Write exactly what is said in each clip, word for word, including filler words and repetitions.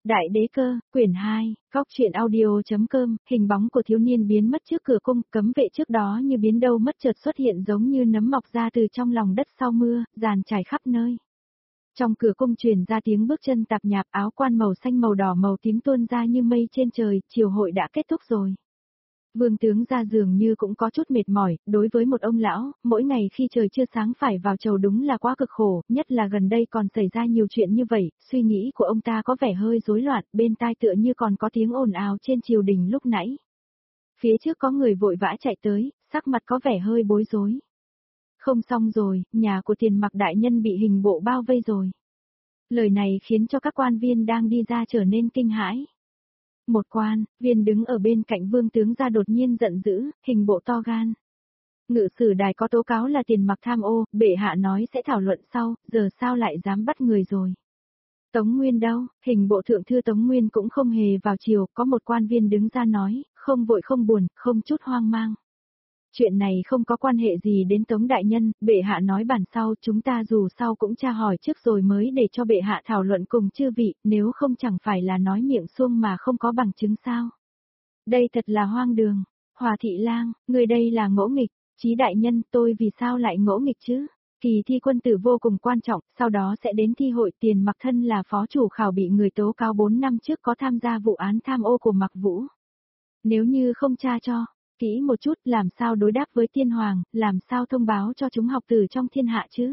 Đại đế cơ, quyển hai, góc truyện audio.com, hình bóng của thiếu niên biến mất trước cửa cung, cấm vệ trước đó như biến đâu mất chợt xuất hiện giống như nấm mọc ra từ trong lòng đất sau mưa, dàn trải khắp nơi. Trong cửa cung truyền ra tiếng bước chân tạp nhạp, áo quan màu xanh màu đỏ màu tím tuôn ra như mây trên trời, triều hội đã kết thúc rồi. Vương tướng ra dường như cũng có chút mệt mỏi, đối với một ông lão, mỗi ngày khi trời chưa sáng phải vào chầu đúng là quá cực khổ, nhất là gần đây còn xảy ra nhiều chuyện như vậy, suy nghĩ của ông ta có vẻ hơi rối loạn, bên tai tựa như còn có tiếng ồn ào trên triều đình lúc nãy. Phía trước có người vội vã chạy tới, sắc mặt có vẻ hơi bối rối. Không xong rồi, nhà của Tiền Mặc đại nhân bị hình bộ bao vây rồi. Lời này khiến cho các quan viên đang đi ra trở nên kinh hãi. Một quan, viên đứng ở bên cạnh vương tướng ra đột nhiên giận dữ, hình bộ to gan. Ngự sử đài có tố cáo là Tiền Mặc tham ô, bệ hạ nói sẽ thảo luận sau, giờ sao lại dám bắt người rồi. Tống Nguyên đâu, hình bộ thượng thư Tống Nguyên cũng không hề vào chiều, có một quan viên đứng ra nói, không vội không buồn, không chút hoang mang. Chuyện này không có quan hệ gì đến Tống đại nhân, bệ hạ nói bản sau, chúng ta dù sau cũng tra hỏi trước rồi mới để cho bệ hạ thảo luận cùng chư vị, nếu không chẳng phải là nói miệng suông mà không có bằng chứng sao. Đây thật là hoang đường. Hòa thị lang, người đây là ngỗ nghịch, Chí đại nhân, tôi vì sao lại ngỗ nghịch chứ? Kỳ thi quân tử vô cùng quan trọng, sau đó sẽ đến thi hội. Tiền Mặc thân là phó chủ khảo bị người tố cáo bốn năm trước có tham gia vụ án tham ô của Mặc Vũ. Nếu như không tra cho kỹ một chút, làm sao đối đáp với tiên hoàng, làm sao thông báo cho chúng học tử trong thiên hạ chứ?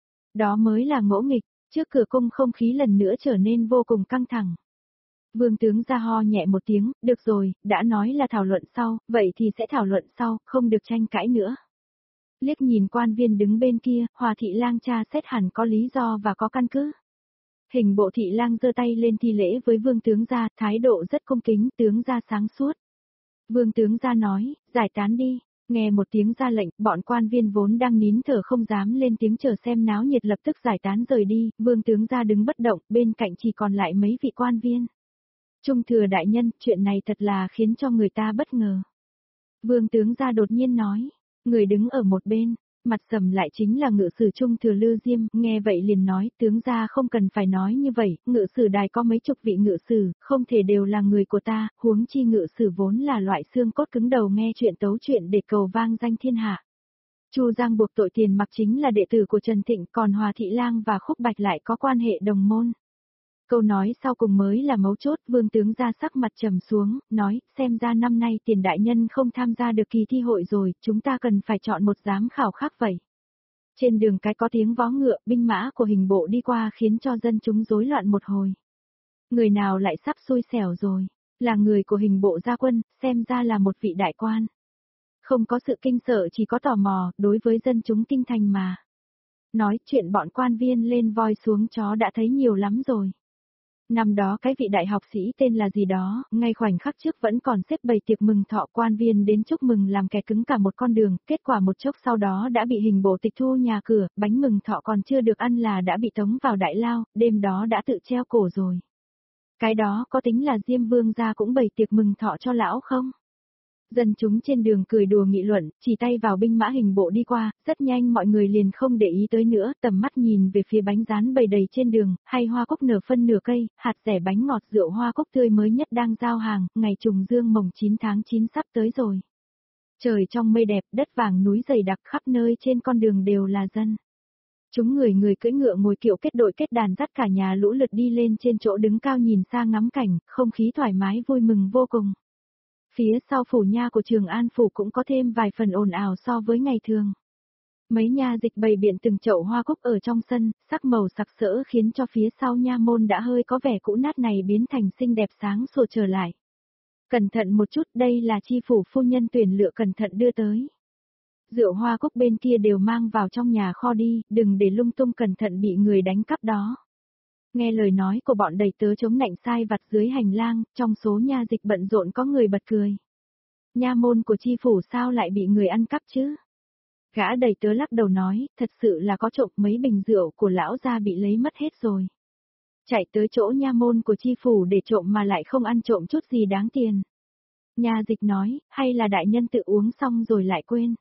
Đó mới là ngỗ nghịch. Trước cửa cung không khí lần nữa trở nên vô cùng căng thẳng. Vương tướng ra ho nhẹ một tiếng, được rồi, đã nói là thảo luận sau, vậy thì sẽ thảo luận sau, không được tranh cãi nữa. Liếc nhìn quan viên đứng bên kia, Hòa thị lang tra xét hẳn có lý do và có căn cứ. Hình bộ thị lang giơ tay lên thi lễ với vương tướng gia, thái độ rất cung kính, tướng gia sáng suốt. Vương tướng gia nói, giải tán đi. Nghe một tiếng ra lệnh, bọn quan viên vốn đang nín thở không dám lên tiếng chờ xem náo nhiệt lập tức giải tán rời đi, vương tướng gia đứng bất động, bên cạnh chỉ còn lại mấy vị quan viên. Trung thừa đại nhân, chuyện này thật là khiến cho người ta bất ngờ. Vương tướng gia đột nhiên nói, người đứng ở một bên, mặt sầm lại chính là ngự sử Trung thừa Lư Diêm, nghe vậy liền nói, tướng gia không cần phải nói như vậy, ngự sử đài có mấy chục vị ngự sử, không thể đều là người của ta, huống chi ngự sử vốn là loại xương cốt cứng đầu nghe chuyện tấu chuyện để cầu vang danh thiên hạ. Chu Giang buộc tội Tiền Mặc chính là đệ tử của Trần Thịnh, còn Hòa thị lang và Khúc Bạch lại có quan hệ đồng môn. Câu nói sau cùng mới là mấu chốt, vương tướng ra sắc mặt trầm xuống, nói, xem ra năm nay Tiền đại nhân không tham gia được kỳ thi hội rồi, chúng ta cần phải chọn một giám khảo khác vậy. Trên đường cái có tiếng vó ngựa, binh mã của hình bộ đi qua khiến cho dân chúng rối loạn một hồi. Người nào lại sắp xui xẻo rồi, là người của hình bộ gia quân, xem ra là một vị đại quan. Không có sự kinh sợ chỉ có tò mò, đối với dân chúng kinh thành mà. Nói chuyện bọn quan viên lên voi xuống chó đã thấy nhiều lắm rồi. Năm đó cái vị đại học sĩ tên là gì đó, ngay khoảnh khắc trước vẫn còn xếp bày tiệc mừng thọ, quan viên đến chúc mừng làm kẻ cứng cả một con đường, kết quả một chốc sau đó đã bị hình bộ tịch thu nhà cửa, bánh mừng thọ còn chưa được ăn là đã bị tống vào đại lao, đêm đó đã tự treo cổ rồi. Cái đó có tính là Diêm Vương gia cũng bày tiệc mừng thọ cho lão không? Dân chúng trên đường cười đùa nghị luận, chỉ tay vào binh mã hình bộ đi qua, rất nhanh mọi người liền không để ý tới nữa, tầm mắt nhìn về phía bánh rán bày đầy trên đường, hay hoa cúc nửa phân nửa cây, hạt rẻ bánh ngọt rượu hoa cúc tươi mới nhất đang giao hàng, ngày trùng dương mồng chín tháng chín sắp tới rồi. Trời trong mây đẹp, đất vàng núi dày đặc, khắp nơi trên con đường đều là dân. Chúng người người cưỡi ngựa ngồi kiệu kết đội kết đàn dắt cả nhà lũ lượt đi lên trên chỗ đứng cao nhìn xa ngắm cảnh, không khí thoải mái vui mừng vô cùng. Phía sau phủ nha của Trường An phủ cũng có thêm vài phần ồn ào so với ngày thường. Mấy nha dịch bày biện từng chậu hoa cúc ở trong sân, sắc màu sặc sỡ khiến cho phía sau nha môn đã hơi có vẻ cũ nát này biến thành xinh đẹp sáng sủa trở lại. Cẩn thận một chút, đây là chi phủ phu nhân tuyển lựa cẩn thận đưa tới. Rượu hoa cúc bên kia đều mang vào trong nhà kho đi, đừng để lung tung cẩn thận bị người đánh cắp đó. Nghe lời nói của bọn đầy tớ chống nạnh sai vặt dưới hành lang, trong số nha dịch bận rộn có người bật cười. Nha môn của chi phủ sao lại bị người ăn cắp chứ? Gã đầy tớ lắc đầu nói, thật sự là có trộm, mấy bình rượu của lão gia bị lấy mất hết rồi. Chạy tới chỗ nha môn của chi phủ để trộm mà lại không ăn trộm chút gì đáng tiền. Nha dịch nói, hay là đại nhân tự uống xong rồi lại quên.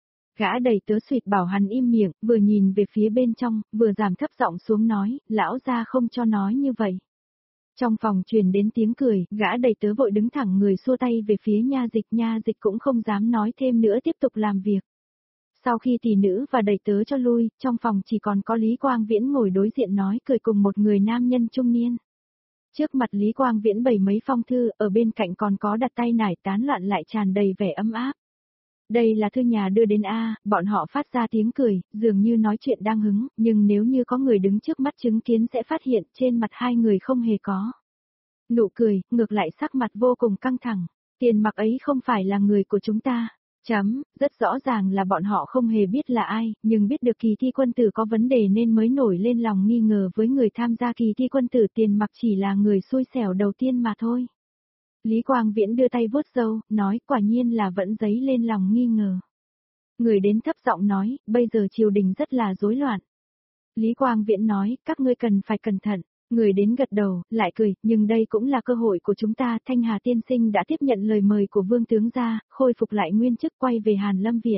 Gã đầy tớ suýt bảo hắn im miệng, vừa nhìn về phía bên trong, vừa giảm thấp giọng xuống nói, lão gia không cho nói như vậy. Trong phòng truyền đến tiếng cười, gã đầy tớ vội đứng thẳng người xua tay về phía nha dịch, nha dịch cũng không dám nói thêm nữa tiếp tục làm việc. Sau khi tỷ nữ và đầy tớ cho lui, trong phòng chỉ còn có Lý Quang Viễn ngồi đối diện nói cười cùng một người nam nhân trung niên. Trước mặt Lý Quang Viễn bày mấy phong thư, ở bên cạnh còn có đặt tay nải tán loạn lại tràn đầy vẻ ấm áp. Đây là thư nhà đưa đến A, bọn họ phát ra tiếng cười, dường như nói chuyện đang hứng, nhưng nếu như có người đứng trước mắt chứng kiến sẽ phát hiện trên mặt hai người không hề có nụ cười, ngược lại sắc mặt vô cùng căng thẳng. Tiền Mặc ấy không phải là người của chúng ta. Chấm, rất rõ ràng là bọn họ không hề biết là ai, nhưng biết được kỳ thi quân tử có vấn đề nên mới nổi lên lòng nghi ngờ với người tham gia kỳ thi quân tử. Tiền Mặc chỉ là người xui xẻo đầu tiên mà thôi. Lý Quang Viễn đưa tay vuốt râu, nói quả nhiên là vẫn dấy lên lòng nghi ngờ. Người đến thấp giọng nói, bây giờ triều đình rất là rối loạn. Lý Quang Viễn nói, các ngươi cần phải cẩn thận. Người đến gật đầu, lại cười, nhưng đây cũng là cơ hội của chúng ta. Thanh Hà tiên sinh đã tiếp nhận lời mời của Vương tướng gia, khôi phục lại nguyên chức quay về Hàn Lâm Viện.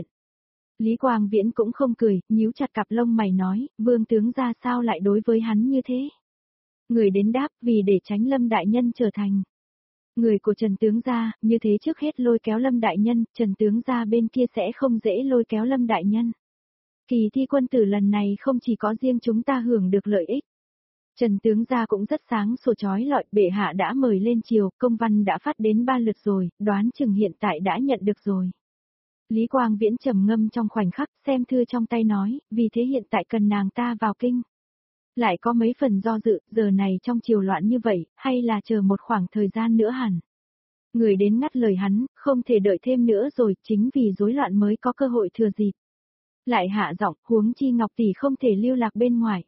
Lý Quang Viễn cũng không cười, nhíu chặt cặp lông mày nói, Vương tướng gia sao lại đối với hắn như thế? Người đến đáp, vì để tránh Lâm đại nhân trở thành người của Trần tướng gia, như thế trước hết lôi kéo Lâm đại nhân, Trần tướng gia bên kia sẽ không dễ lôi kéo Lâm đại nhân. Kỳ thi quân tử lần này không chỉ có riêng chúng ta hưởng được lợi ích. Trần tướng gia cũng rất sáng sủa chói lọi, bệ hạ đã mời lên triều, công văn đã phát đến ba lượt rồi, đoán chừng hiện tại đã nhận được rồi. Lý Quang Viễn trầm ngâm trong khoảnh khắc, xem thư trong tay nói, vì thế hiện tại cần nàng ta vào kinh. Lại có mấy phần do dự, giờ này trong triều loạn như vậy, hay là chờ một khoảng thời gian nữa hẳn. Người đến ngắt lời hắn, không thể đợi thêm nữa rồi, chính vì rối loạn mới có cơ hội thừa dịp. Lại hạ giọng, huống chi Ngọc tỷ không thể lưu lạc bên ngoài.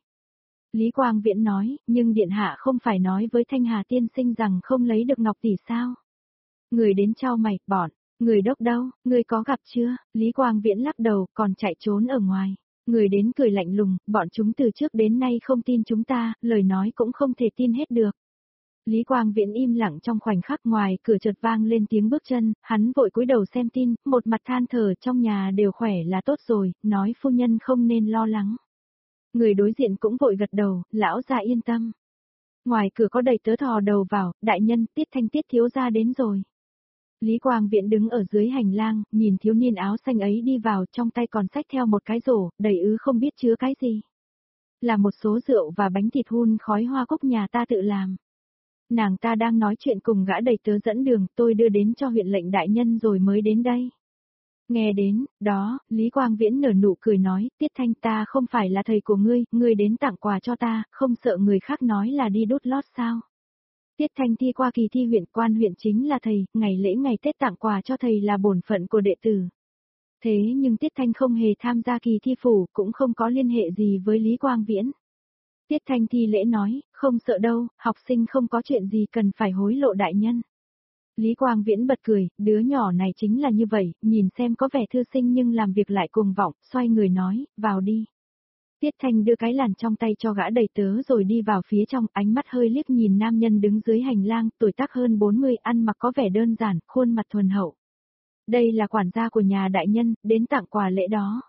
Lý Quang Viễn nói, nhưng điện hạ không phải nói với Thanh Hà tiên sinh rằng không lấy được Ngọc tỷ sao? Người đến trao mày, bọn, người đốc đâu, người có gặp chưa? Lý Quang Viễn lắc đầu, còn chạy trốn ở ngoài. Người đến cười lạnh lùng, bọn chúng từ trước đến nay không tin chúng ta, lời nói cũng không thể tin hết được. Lý Quang Viễn im lặng trong khoảnh khắc, ngoài cửa chợt vang lên tiếng bước chân, hắn vội cúi đầu xem tin, một mặt than thở, trong nhà đều khỏe là tốt rồi, nói phu nhân không nên lo lắng. Người đối diện cũng vội gật đầu, lão gia yên tâm. Ngoài cửa có đầy tớ thò đầu vào, đại nhân, Tiết Thanh Tiết thiếu gia đến rồi. Lý Quang Viễn đứng ở dưới hành lang, nhìn thiếu niên áo xanh ấy đi vào, trong tay còn xách theo một cái rổ, đầy ứ không biết chứa cái gì. Là một số rượu và bánh thịt hun khói hoa cúc nhà ta tự làm. Nàng ta đang nói chuyện cùng gã đầy tớ dẫn đường, tôi đưa đến cho huyện lệnh đại nhân rồi mới đến đây. Nghe đến, đó, Lý Quang Viễn nở nụ cười nói, Tiết Thanh ta không phải là thầy của ngươi, ngươi đến tặng quà cho ta, không sợ người khác nói là đi đút lót sao. Tiết Thanh thi qua kỳ thi huyện, quan huyện chính là thầy, ngày lễ ngày Tết tặng quà cho thầy là bổn phận của đệ tử. Thế nhưng Tiết Thanh không hề tham gia kỳ thi phủ, cũng không có liên hệ gì với Lý Quang Viễn. Tiết Thanh thi lễ nói, không sợ đâu, học sinh không có chuyện gì cần phải hối lộ đại nhân. Lý Quang Viễn bật cười, đứa nhỏ này chính là như vậy, nhìn xem có vẻ thư sinh nhưng làm việc lại cuồng vọng, xoay người nói, vào đi. Tiết Thanh đưa cái làn trong tay cho gã đầy tớ rồi đi vào phía trong, ánh mắt hơi liếc nhìn nam nhân đứng dưới hành lang, tuổi tác hơn bốn mươi, ăn mặc có vẻ đơn giản, khuôn mặt thuần hậu. Đây là quản gia của nhà đại nhân, đến tặng quà lễ đó.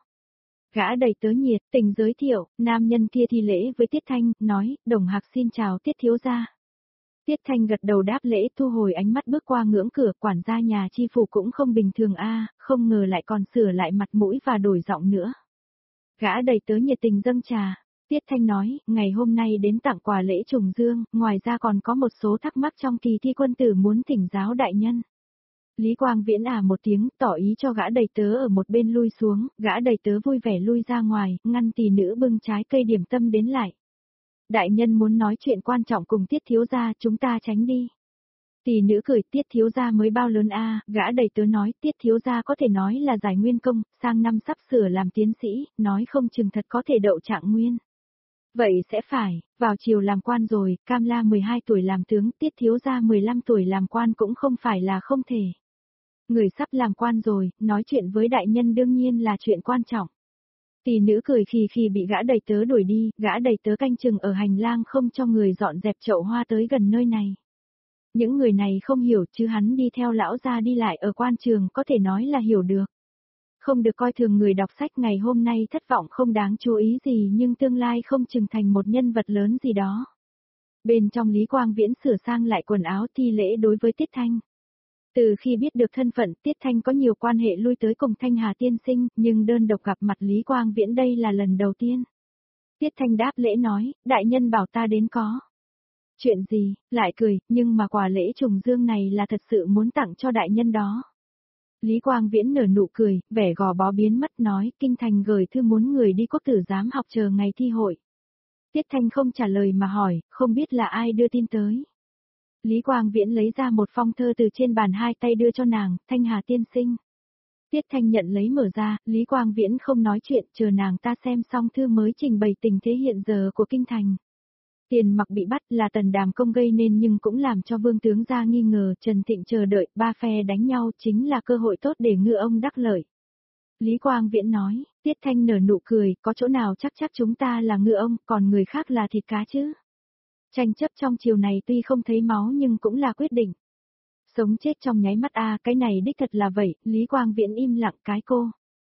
Gã đầy tớ nhiệt tình giới thiệu, nam nhân kia thi lễ với Tiết Thanh, nói, Đồng Hạc xin chào Tiết thiếu gia. Tiết Thanh gật đầu đáp lễ, thu hồi ánh mắt bước qua ngưỡng cửa, quản gia nhà chi phủ cũng không bình thường a, không ngờ lại còn sửa lại mặt mũi và đổi giọng nữa. Gã đầy tớ nhiệt tình dâng trà. Tiết Thanh nói, ngày hôm nay đến tặng quà lễ trùng dương, ngoài ra còn có một số thắc mắc trong kỳ thi quân tử muốn thỉnh giáo đại nhân. Lý Quang Viễn à một tiếng, tỏ ý cho gã đầy tớ ở một bên lui xuống, gã đầy tớ vui vẻ lui ra ngoài, ngăn tỷ nữ bưng trái cây điểm tâm đến lại. Đại nhân muốn nói chuyện quan trọng cùng Tiết thiếu gia, chúng ta tránh đi. Tỷ nữ cười, Tiết thiếu gia mới bao lớn a, gã đầy tớ nói, Tiết thiếu gia có thể nói là giải nguyên công, sang năm sắp sửa làm tiến sĩ, nói không chừng thật có thể đậu trạng nguyên. Vậy sẽ phải, vào chiều làm quan rồi, Cam La mười hai tuổi làm tướng, Tiết thiếu gia mười lăm tuổi làm quan cũng không phải là không thể. Người sắp làm quan rồi, nói chuyện với đại nhân đương nhiên là chuyện quan trọng. Tỷ nữ cười khì khì bị gã đầy tớ đuổi đi, gã đầy tớ canh chừng ở hành lang không cho người dọn dẹp chậu hoa tới gần nơi này. Những người này không hiểu chứ hắn đi theo lão gia đi lại ở quan trường có thể nói là hiểu được. Không được coi thường người đọc sách, ngày hôm nay thất vọng không đáng chú ý gì nhưng tương lai không chừng thành một nhân vật lớn gì đó. Bên trong Lý Quang Viễn sửa sang lại quần áo thi lễ đối với Tiết Thanh. Từ khi biết được thân phận Tiết Thanh có nhiều quan hệ lui tới cùng Thanh Hà tiên sinh, nhưng đơn độc gặp mặt Lý Quang Viễn đây là lần đầu tiên. Tiết Thanh đáp lễ nói, đại nhân bảo ta đến có. Chuyện gì, lại cười, nhưng mà quà lễ trùng dương này là thật sự muốn tặng cho đại nhân đó. Lý Quang Viễn nở nụ cười, vẻ gò bó biến mất nói, kinh thành gửi thư muốn người đi quốc tử giám học chờ ngày thi hội. Tiết Thanh không trả lời mà hỏi, không biết là ai đưa tin tới. Lý Quang Viễn lấy ra một phong thơ từ trên bàn hai tay đưa cho nàng, Thanh Hà tiên sinh. Tiết Thanh nhận lấy mở ra, Lý Quang Viễn không nói chuyện, chờ nàng ta xem xong thư mới trình bày tình thế hiện giờ của kinh thành. Tiền Mặc bị bắt là Tần Đàm Công gây nên nhưng cũng làm cho vương tướng gia nghi ngờ, Trần Thịnh chờ đợi, ba phe đánh nhau chính là cơ hội tốt để ngư ông đắc lợi. Lý Quang Viễn nói, Tiết Thanh nở nụ cười, có chỗ nào chắc chắc chúng ta là ngư ông, còn người khác là thịt cá chứ. Tranh chấp trong chiều này tuy không thấy máu nhưng cũng là quyết định. Sống chết trong nháy mắt a, cái này đích thật là vậy, Lý Quang Viễn im lặng cái cô.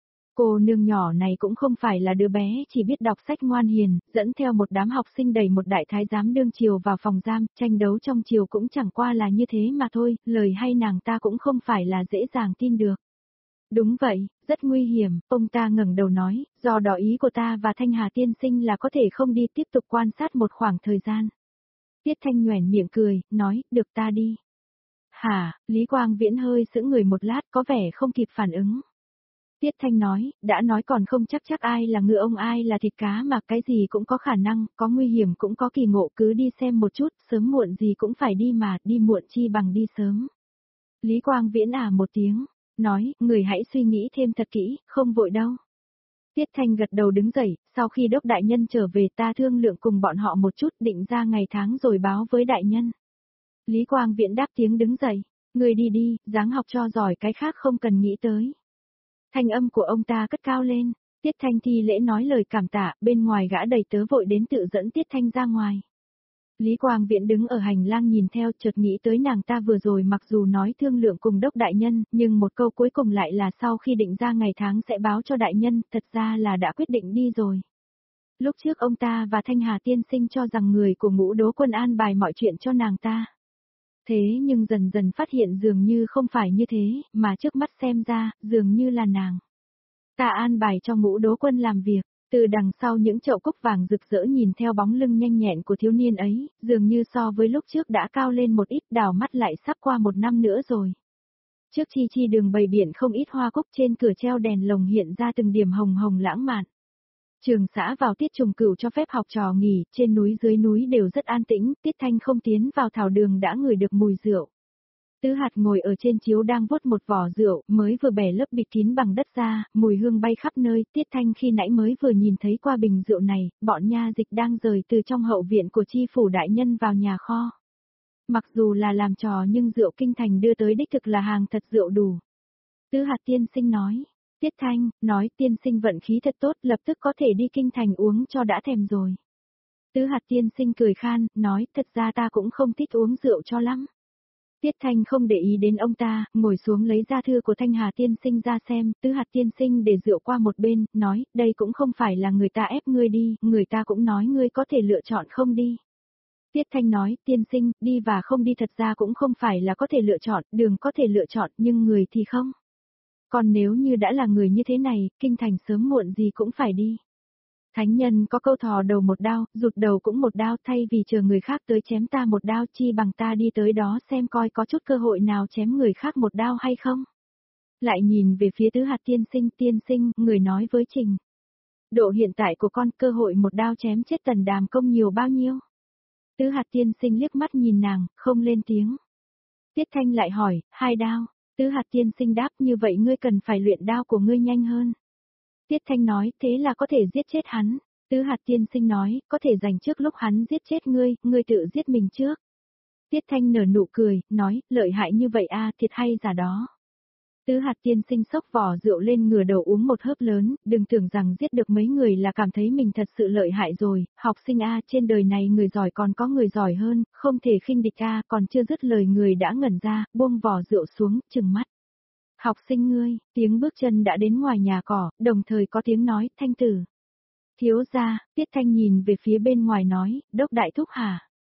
Cô nương nhỏ này cũng không phải là đứa bé chỉ biết đọc sách ngoan hiền, dẫn theo một đám học sinh đầy một đại thái giám đương triều vào phòng giam, tranh đấu trong triều cũng chẳng qua là như thế mà thôi, lời hay nàng ta cũng không phải là dễ dàng tin được. Đúng vậy, rất nguy hiểm, ông ta ngẩng đầu nói, do đó ý của ta và Thanh Hà tiên sinh là có thể không đi tiếp tục quan sát một khoảng thời gian. Tiết Thanh nhoẻn miệng cười, nói, được ta đi. Hả, Lý Quang Viễn hơi sững người một lát có vẻ không kịp phản ứng. Tiết Thanh nói, đã nói còn không chắc chắc ai là ngựa ông ai là thịt cá mà cái gì cũng có khả năng, có nguy hiểm cũng có kỳ ngộ, cứ đi xem một chút, sớm muộn gì cũng phải đi mà, đi muộn chi bằng đi sớm. Lý Quang Viễn à một tiếng, nói, người hãy suy nghĩ thêm thật kỹ, không vội đâu. Tiết Thanh gật đầu đứng dậy, sau khi đốc đại nhân trở về ta thương lượng cùng bọn họ một chút, định ra ngày tháng rồi báo với đại nhân. Lý Quang Viễn đáp tiếng đứng dậy, người đi đi, dáng học cho giỏi cái khác không cần nghĩ tới. Thanh âm của ông ta cất cao lên, Tiết Thanh thi lễ nói lời cảm tạ, bên ngoài gã đầy tớ vội đến tự dẫn Tiết Thanh ra ngoài. Lý Quang Viễn đứng ở hành lang nhìn theo, chợt nghĩ tới nàng ta vừa rồi mặc dù nói thương lượng cùng đốc đại nhân, nhưng một câu cuối cùng lại là sau khi định ra ngày tháng sẽ báo cho đại nhân, thật ra là đã quyết định đi rồi. Lúc trước ông ta và Thanh Hà tiên sinh cho rằng người của Ngũ Đố Quân an bài mọi chuyện cho nàng ta. Thế nhưng dần dần phát hiện dường như không phải như thế, mà trước mắt xem ra, dường như là nàng. Ta an bài cho Ngũ Đố Quân làm việc, từ đằng sau những chậu cúc vàng rực rỡ nhìn theo bóng lưng nhanh nhẹn của thiếu niên ấy, dường như so với lúc trước đã cao lên một ít, đảo mắt lại sắp qua một năm nữa rồi. Trước chi chi đường bày biển không ít hoa cúc, trên cửa treo đèn lồng hiện ra từng điểm hồng hồng lãng mạn. Trường xã vào tiết trùng cửu cho phép học trò nghỉ, trên núi dưới núi đều rất an tĩnh, Tiết Thanh không tiến vào thảo đường đã ngửi được mùi rượu. Tứ Hạt ngồi ở trên chiếu đang vuốt một vỏ rượu, mới vừa bẻ lớp bịt kín bằng đất ra, mùi hương bay khắp nơi, Tiết Thanh khi nãy mới vừa nhìn thấy qua bình rượu này, bọn nha dịch đang rời từ trong hậu viện của chi phủ đại nhân vào nhà kho. Mặc dù là làm trò nhưng rượu kinh thành đưa tới đích thực là hàng thật rượu đủ. Tứ Hạt tiên sinh nói. Tiết Thanh, nói tiên sinh vận khí thật tốt, lập tức có thể đi kinh thành uống cho đã thèm rồi. Tứ Hạt tiên sinh cười khan, nói, thật ra ta cũng không thích uống rượu cho lắm. Tiết Thanh không để ý đến ông ta, ngồi xuống lấy ra thư của Thanh Hà tiên sinh ra xem, Tứ Hạt tiên sinh để rượu qua một bên, nói, đây cũng không phải là người ta ép ngươi đi, người ta cũng nói ngươi có thể lựa chọn không đi. Tiết Thanh nói, tiên sinh, đi và không đi thật ra cũng không phải là có thể lựa chọn, đường có thể lựa chọn, nhưng người thì không. Còn nếu như đã là người như thế này, kinh thành sớm muộn gì cũng phải đi. Thánh nhân có câu thò đầu một đao, rụt đầu cũng một đao, thay vì chờ người khác tới chém ta một đao, chi bằng ta đi tới đó xem coi có chút cơ hội nào chém người khác một đao hay không. Lại nhìn về phía Tứ Hạt tiên sinh, tiên sinh, người nói với Trình. Độ hiện tại của con, cơ hội một đao chém chết Tần Đàm Công nhiều bao nhiêu? Tứ Hạt tiên sinh liếc mắt nhìn nàng, không lên tiếng. Tiết Thanh lại hỏi, hai đao. Tứ Hạt tiên sinh đáp, như vậy ngươi cần phải luyện đao của ngươi nhanh hơn. Tiết Thanh nói, thế là có thể giết chết hắn. Tứ Hạt tiên sinh nói, có thể dành trước lúc hắn giết chết ngươi, ngươi tự giết mình trước. Tiết Thanh nở nụ cười, nói, lợi hại như vậy a, thiệt hay giả đó. Tứ Hạt tiên sinh xốc vỏ rượu lên ngửa đầu uống một hớp lớn, đừng tưởng rằng giết được mấy người là cảm thấy mình thật sự lợi hại rồi, học sinh a, trên đời này người giỏi còn có người giỏi hơn, không thể khinh địch a, còn chưa dứt lời người đã ngẩn ra, buông vỏ rượu xuống, trừng mắt. Học sinh ngươi, tiếng bước chân đã đến ngoài nhà cỏ, đồng thời có tiếng nói, Thanh tử. Thiếu gia, Tiết Thanh nhìn về phía bên ngoài nói, đốc đại thúc hả?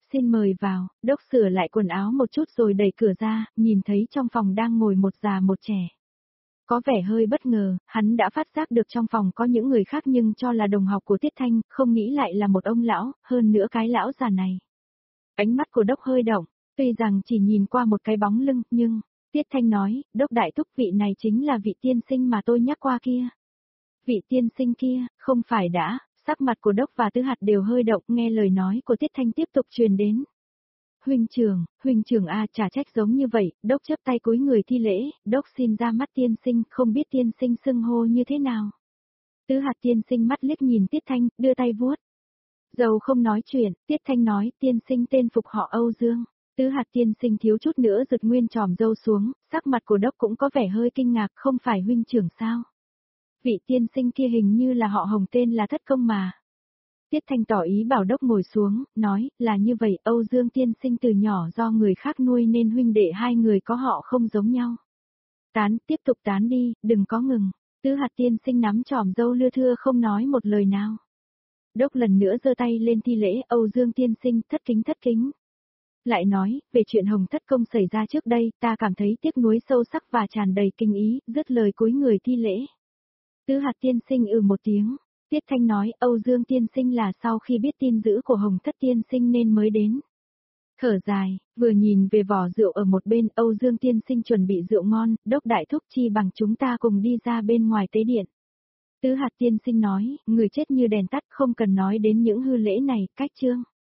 Xin mời vào, đốc sửa lại quần áo một chút rồi đẩy cửa ra, nhìn thấy trong phòng đang ngồi một già một trẻ. Có vẻ hơi bất ngờ, hắn đã phát giác được trong phòng có những người khác nhưng cho là đồng học của Tiết Thanh, không nghĩ lại là một ông lão, hơn nữa cái lão già này. Ánh mắt của đốc hơi động, tuy rằng chỉ nhìn qua một cái bóng lưng, nhưng, Tiết Thanh nói, đốc đại thúc vị này chính là vị tiên sinh mà tôi nhắc qua kia. Vị tiên sinh kia, không phải đã, sắc mặt của đốc và Tứ Hạt đều hơi động nghe lời nói của Tiết Thanh tiếp tục truyền đến. Huynh trưởng, huynh trưởng a trả trách giống như vậy, đốc chắp tay cúi người thi lễ, đốc xin ra mắt tiên sinh, không biết tiên sinh xưng hô như thế nào. Tứ Hạt tiên sinh mắt liếc nhìn Tiết Thanh, đưa tay vuốt. Dầu không nói chuyện, Tiết Thanh nói, tiên sinh tên phục họ Âu Dương. Tứ Hạt tiên sinh thiếu chút nữa giật nguyên tròm râu xuống, sắc mặt của đốc cũng có vẻ hơi kinh ngạc, không phải huynh trưởng sao? Vị tiên sinh kia hình như là họ Hồng tên là Thất Công mà. Tiết Thanh tỏ ý bảo đốc ngồi xuống, nói, là như vậy, Âu Dương tiên sinh từ nhỏ do người khác nuôi nên huynh đệ hai người có họ không giống nhau. Tán, tiếp tục tán đi, đừng có ngừng. Tứ Hạt tiên sinh nắm tròm râu lưa thưa không nói một lời nào. Đốc lần nữa giơ tay lên thi lễ, Âu Dương tiên sinh, thất kính thất kính. Lại nói, về chuyện Hồng Thất Công xảy ra trước đây, ta cảm thấy tiếc nuối sâu sắc và tràn đầy kinh ý, dứt lời cúi người thi lễ. Tứ Hạt tiên sinh ừ một tiếng. Tiết Thanh nói, Âu Dương tiên sinh là sau khi biết tin dữ của Hồng Thất tiên sinh nên mới đến. Thở dài, vừa nhìn về vỏ rượu ở một bên, Âu Dương tiên sinh chuẩn bị rượu ngon, đốc đại thúc chi bằng chúng ta cùng đi ra bên ngoài tế điện. Tứ Hạt tiên sinh nói, người chết như đèn tắt không cần nói đến những hư lễ này, cách chương.